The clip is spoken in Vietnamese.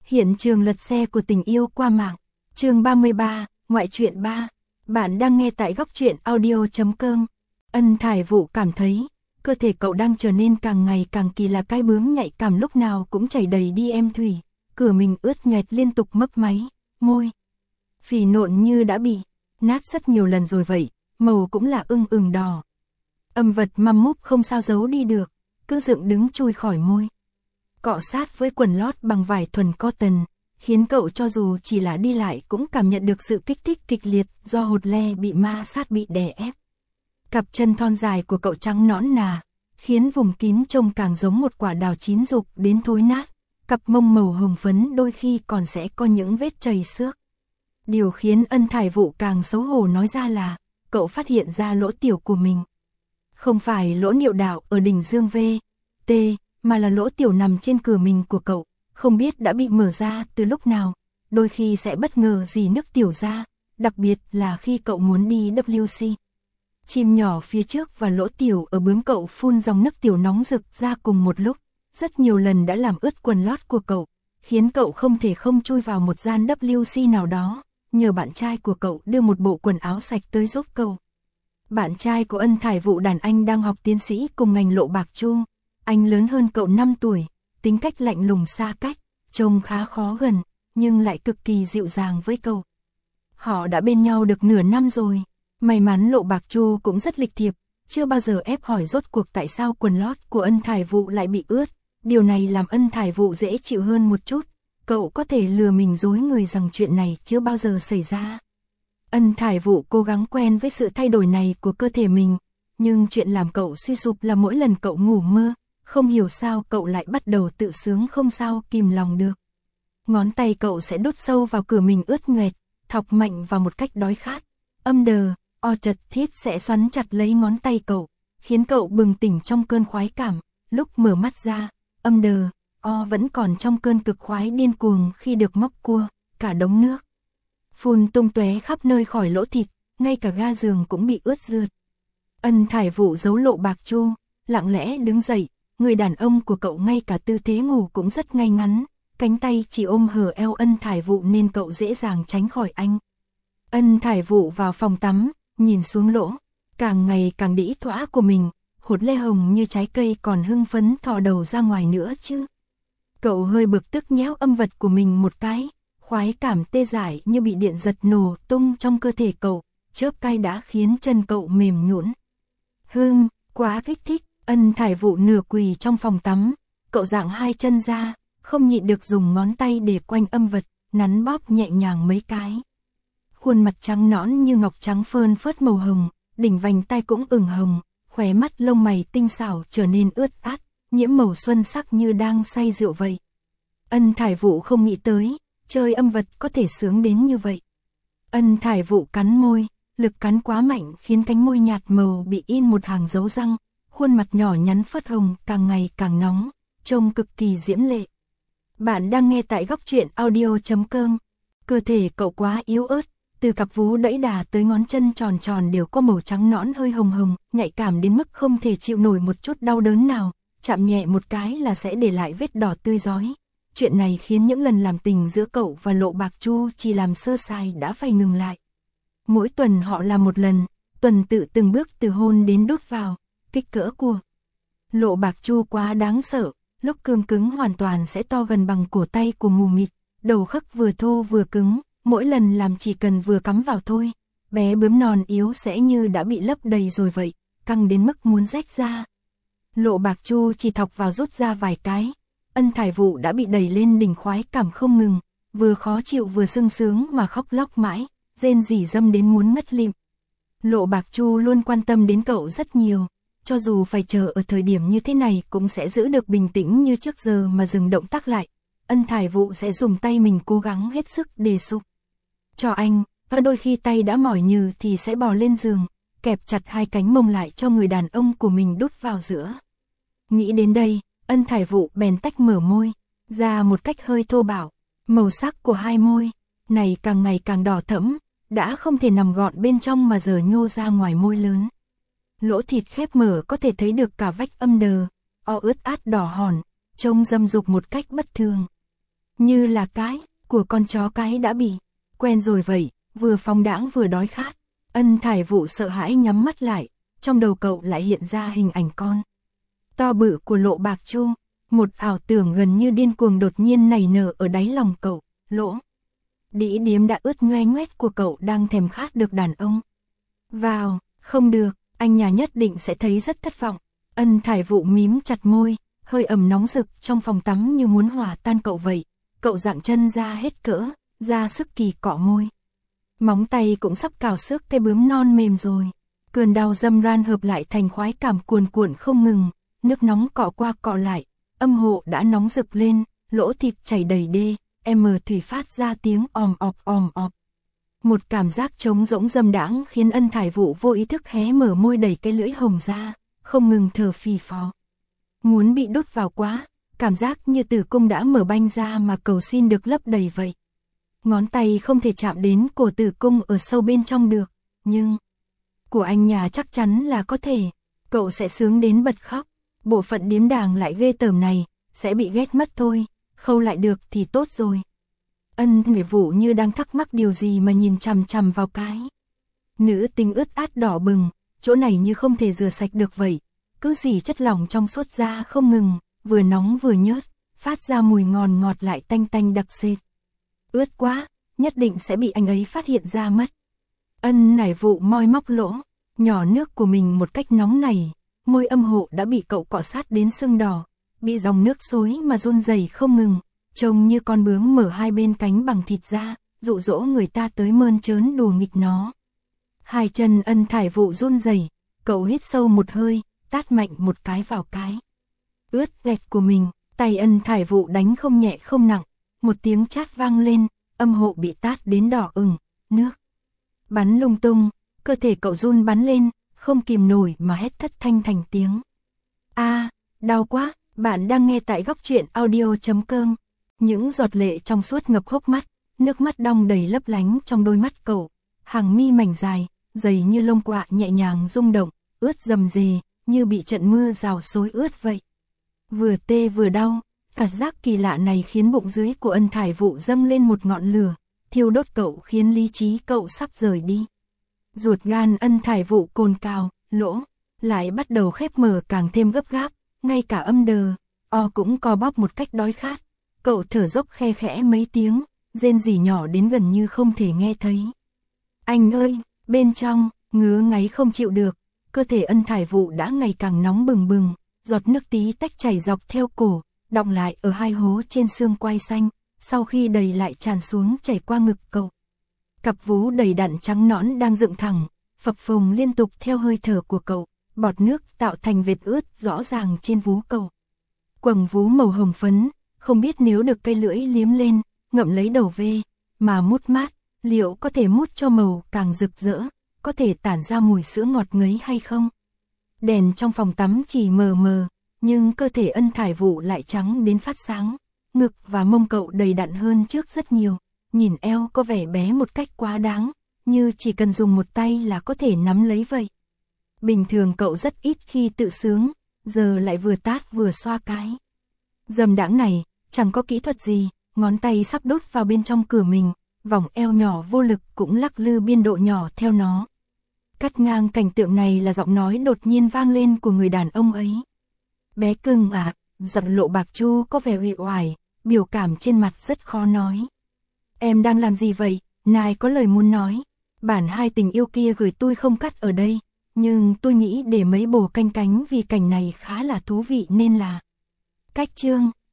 Hiện trường lật xe của tình yêu qua mạng. Chương 33, ngoại truyện 3. Bạn đang nghe tại góc truyện audio.com. Ân Thải Vũ cảm thấy, cơ thể cậu đang trở nên càng ngày càng kỳ lạ, cái bướm nhạy cảm lúc nào cũng chảy đầy đi em thủy, cửa mình ướt nhoẹt liên tục mấp máy, môi phì nộn như đã bị nát rất nhiều lần rồi vậy, màu cũng là ửng đỏ. Âm vật măm múp không sao giấu đi được, cứ dựng đứng chui khỏi môi. Cọ sát với quần lót bằng vải thuần cotton, khiến cậu cho dù chỉ là đi lại cũng cảm nhận được sự kích thích kịch liệt do hột le bị ma sát, bị đè ép. Cặp chân thon dài của cậu trắng nõn nà, khiến vùng kín trông càng giống một quả đào chín rục đến thối nát. Cặp mông màu hồng phấn đôi khi còn sẽ có những vết chày xước. Điều khiến Ân Thải Vũ càng xấu hổ nói ra là, cậu phát hiện ra lỗ tiểu của mình. Không phải lỗ niệu đạo ở đỉnh dương V.T, mà là lỗ tiểu nằm trên cửa mình của cậu, không biết đã bị mở ra từ lúc nào, đôi khi sẽ bất ngờ dì nước tiểu ra, đặc biệt là khi cậu muốn đi WC. Chim nhỏ phía trước và lỗ tiểu ở bướm cậu phun dòng nước tiểu nóng rực ra cùng một lúc, rất nhiều lần đã làm ướt quần lót của cậu, khiến cậu không thể không chui vào một gian WC nào đó, nhờ bạn trai của cậu đưa một bộ quần áo sạch tới giúp cậu. Bạn trai của Ân Thải Vũ đàn anh đang học tiến sĩ cùng ngành Lộ Bạc Chu, anh lớn hơn cậu 5 tuổi, tính cách lạnh lùng xa cách, trông khá khó gần, nhưng lại cực kỳ dịu dàng với cậu. Họ đã bên nhau được nửa năm rồi, may mắn Lộ Bạc Chu cũng rất lịch thiệp, chưa bao giờ ép hỏi rốt cuộc tại sao quần lót của Ân Thải Vũ lại bị ướt, điều này làm Ân Thải Vũ dễ chịu hơn một chút, cậu có thể lừa mình dối người rằng chuyện này chưa bao giờ xảy ra. Ân Thải Vũ cố gắng quen với sự thay đổi này của cơ thể mình, nhưng chuyện làm cậu suy sụp là mỗi lần cậu ngủ mơ, không hiểu sao cậu lại bắt đầu tự sướng không sao kìm lòng được. Ngón tay cậu sẽ đút sâu vào cửa mình ướt nhoẹt, thọc mạnh vào một cách đói khát. Âm đờ, o chật thiết sẽ xoắn chặt lấy ngón tay cậu, khiến cậu bừng tỉnh trong cơn khoái cảm. Lúc mở mắt ra, âm đờ, o vẫn còn trong cơn cực khoái điên cuồng khi được móc cua, cả đống nước phun tung tóe khắp nơi khỏi lỗ thịt, ngay cả ga giường cũng bị ướt rượt. Ân Thải Vũ giấu Lộ Bạc Chu, lặng lẽ đứng dậy, người đàn ông của cậu ngay cả tư thế ngủ cũng rất ngay ngắn, cánh tay chỉ ôm hở eo Ân Thải Vũ nên cậu dễ dàng tránh khỏi anh. Ân Thải Vũ vào phòng tắm, nhìn xuống lỗ, càng ngày càng đĩ thỏa của mình, hột lê hồng như trái cây còn hưng phấn thò đầu ra ngoài nữa chứ. Cậu hơi bực tức nhéo âm vật của mình một cái, khoái cảm tê dại như bị điện giật nổ tung trong cơ thể cậu, chớp cay đã khiến chân cậu mềm nhũn. Quá kích thích. Ân Thải Vũ nửa quỳ trong phòng tắm, cậu dạng hai chân ra, không nhịn được dùng ngón tay để quanh âm vật, nắn bóp nhẹ nhàng mấy cái. Khuôn mặt trắng nõn như ngọc trắng phơn phớt màu hồng, đỉnh vành tai cũng ửng hồng, khóe mắt lông mày tinh xảo trở nên ướt át, nhiễm màu xuân sắc như đang say rượu vậy. Ân Thải Vũ không nghĩ tới, chơi âm vật có thể sướng đến như vậy. Ân Thải Vũ cắn môi, lực cắn quá mạnh khiến cánh môi nhạt màu bị in một hàng dấu răng. Khuôn mặt nhỏ nhắn phớt hồng càng ngày càng nóng, trông cực kỳ diễm lệ. Bạn đang nghe tại góc truyện audio.com. Cơ thể cậu quá yếu ớt, từ cặp vú đẫy đà tới ngón chân tròn tròn đều có màu trắng nõn hơi hồng hồng, nhạy cảm đến mức không thể chịu nổi một chút đau đớn nào, chạm nhẹ một cái là sẽ để lại vết đỏ tươi rói. Chuyện này khiến những lần làm tình giữa cậu và Lộ Bạc Chu chỉ làm sơ sài đã phải ngừng lại. Mỗi tuần họ làm một lần, tuần tự từng bước từ hôn đến đút vào. Kích cỡ của Lộ Bạc Chu quá đáng sợ, lúc cương cứng hoàn toàn sẽ to gần bằng cổ tay của mù mịt, đầu khắc vừa thô vừa cứng, mỗi lần làm chỉ cần vừa cắm vào thôi, bé bướm non yếu sẽ như đã bị lấp đầy rồi vậy, căng đến mức muốn rách ra. Lộ Bạc Chu chỉ thọc vào rút ra vài cái, Ân Thải Vũ đã bị đẩy lên đỉnh khoái cảm không ngừng, vừa khó chịu vừa sung sướng mà khóc lóc mãi, rên rỉ dâm đến muốn ngất lịm. Lộ Bạc Chu luôn quan tâm đến cậu rất nhiều. Cho dù phải chờ ở thời điểm như thế này cũng sẽ giữ được bình tĩnh như trước giờ mà dừng động tác lại. Ân Thải Vũ sẽ dùng tay mình cố gắng hết sức để xúc cho anh, và đôi khi tay đã mỏi nhừ thì sẽ bò lên giường, kẹp chặt hai cánh mông lại cho người đàn ông của mình đút vào giữa. Nghĩ đến đây, Ân Thải Vũ bèn tách mở môi ra một cách hơi thô bạo, màu sắc của hai môi này càng ngày càng đỏ thẫm, đã không thể nằm gọn bên trong mà giờ nhô ra ngoài môi lớn. Lỗ thịt khép mở có thể thấy được cả vách âm đờ, o ướt át đỏ hòn, trông dâm dục một cách bất thường. như là cái của con chó cái đã bị quen rồi vậy, vừa phóng đãng vừa đói khát. Ân Thải Vụ sợ hãi nhắm mắt lại, trong đầu cậu lại hiện ra hình ảnh con to bự của Lộ Bạc Chu, một ảo tưởng gần như điên cuồng đột nhiên nảy nở ở đáy lòng cậu. Lỗ đĩ điếm đã ướt nhoe nhoét của cậu đang thèm khát được đàn ông vào, không được, anh nhà nhất định sẽ thấy rất thất vọng. Ân Thải Vụ mím chặt môi, hơi ẩm nóng rực trong phòng tắm như muốn hòa tan cậu vậy. Cậu dạng chân ra hết cỡ, ra sức kỳ cọ môi. Móng tay cũng sắp cào xước cái bướm non mềm rồi. Cơn đau dâm ran hợp lại thành khoái cảm cuồn cuộn không ngừng, nước nóng cọ qua cọ lại, âm hộ đã nóng rực lên, lỗ thịt chảy đầy đê, thủy phát ra tiếng òm ọp. Một cảm giác trống rỗng dâm đãng khiến Ân Thải Vụ vô ý thức hé mở môi đẩy cái lưỡi hồng ra, không ngừng thở phì phò. Muốn bị đút vào quá, cảm giác như tử cung đã mở banh ra mà cầu xin được lấp đầy vậy. Ngón tay không thể chạm đến cổ tử cung ở sâu bên trong được, nhưng của anh nhà chắc chắn là có thể. Cậu sẽ sướng đến bật khóc. Bộ phận điếm đàng lại ghê tởm này, sẽ bị ghét mất thôi, khâu lại được thì tốt rồi. Ân Thải Vụ như đang thắc mắc điều gì mà nhìn chằm chằm vào cái nữ tinh ướt át đỏ bừng, chỗ này như không thể rửa sạch được vậy. Cứ dỉ chất lỏng trong suốt da không ngừng, vừa nóng vừa nhớt, phát ra mùi ngọt ngọt lại tanh tanh đặc sệt. Ướt quá, nhất định sẽ bị anh ấy phát hiện ra mất. Ân Thải Vụ moi móc lỗ nhỏ nước của mình một cách nóng này, môi âm hộ đã bị cậu cọ sát đến sưng đỏ, bị dòng nước xối mà run rẩy không ngừng, trông như con bướm mở hai bên cánh bằng thịt ra, dụ dỗ người ta tới mơn trớn đùa nghịch nó. Hai chân Ân Thải Vụ run rẩy, cậu hít sâu một hơi, tát mạnh một cái vào cái ướt gạch của mình, tay Ân Thải Vụ đánh không nhẹ không nặng, một tiếng chát vang lên, âm hộ bị tát đến đỏ ửng, nước bắn lung tung, cơ thể cậu run bắn lên, không kìm nổi mà hét thất thanh thành tiếng. A, đau quá. Bạn đang nghe tại góc truyện audio.com. Những giọt lệ trong suốt ngập hốc mắt, nước mắt đong đầy lấp lánh trong đôi mắt cậu, hàng mi mảnh dài, dày như lông quạ nhẹ nhàng rung động, ướt rầm rề, như bị trận mưa rào xối ướt vậy. Vừa tê vừa đau, cảm giác kỳ lạ này khiến bụng dưới của Ân Thải Vụ dâng lên một ngọn lửa, thiêu đốt cậu khiến lý trí cậu sắp rời đi. Ruột gan Ân Thải Vụ cồn cào, lỗ lại bắt đầu khép mở càng thêm gấp gáp, ngay cả âm đờ, cũng co bóp một cách đói khát. Cậu thở dốc khe khẽ mấy tiếng, rên rỉ nhỏ đến gần như không thể nghe thấy. Anh ơi, bên trong, ngứa ngáy không chịu được, cơ thể Ân Thải Vụ đã ngày càng nóng bừng bừng, giọt nước tí tách chảy dọc theo cổ, đọng lại ở hai hố trên xương quai xanh, sau khi đầy lại tràn xuống chảy qua ngực cậu. Cặp vú đầy đặn trắng nõn đang dựng thẳng, phập phồng liên tục theo hơi thở của cậu, bọt nước tạo thành vệt ướt rõ ràng trên vú cậu. Quầng vú màu hồng phấn, không biết nếu được cây lưỡi liếm lên, ngậm lấy đầu ve, mà mút mát, liệu có thể mút cho màu càng rực rỡ, có thể tản ra mùi sữa ngọt ngấy hay không? Đèn trong phòng tắm chỉ mờ mờ, nhưng cơ thể Ân Thải Vụ lại trắng đến phát sáng, ngực và mông cậu đầy đặn hơn trước rất nhiều, nhìn eo có vẻ bé một cách quá đáng, như chỉ cần dùng một tay là có thể nắm lấy vậy. Bình thường cậu rất ít khi tự sướng, giờ lại vừa tát vừa xoa cái dâm đãng này, chẳng có kỹ thuật gì, ngón tay sắp đút vào bên trong cửa mình, vòng eo nhỏ vô lực cũng lắc lư biên độ nhỏ theo nó. Cắt ngang cảnh tượng này là giọng nói đột nhiên vang lên của người đàn ông ấy. Bé cưng à, giật Lộ Bạc Chu có vẻ uể oải, biểu cảm trên mặt rất khó nói. Em đang làm gì vậy? Nài có lời muốn nói. Bản hai tình yêu kia gửi tôi không cắt ở đây, nhưng tôi nghĩ để mấy bồ canh cánh vì cảnh này khá là thú vị nên là cách chương.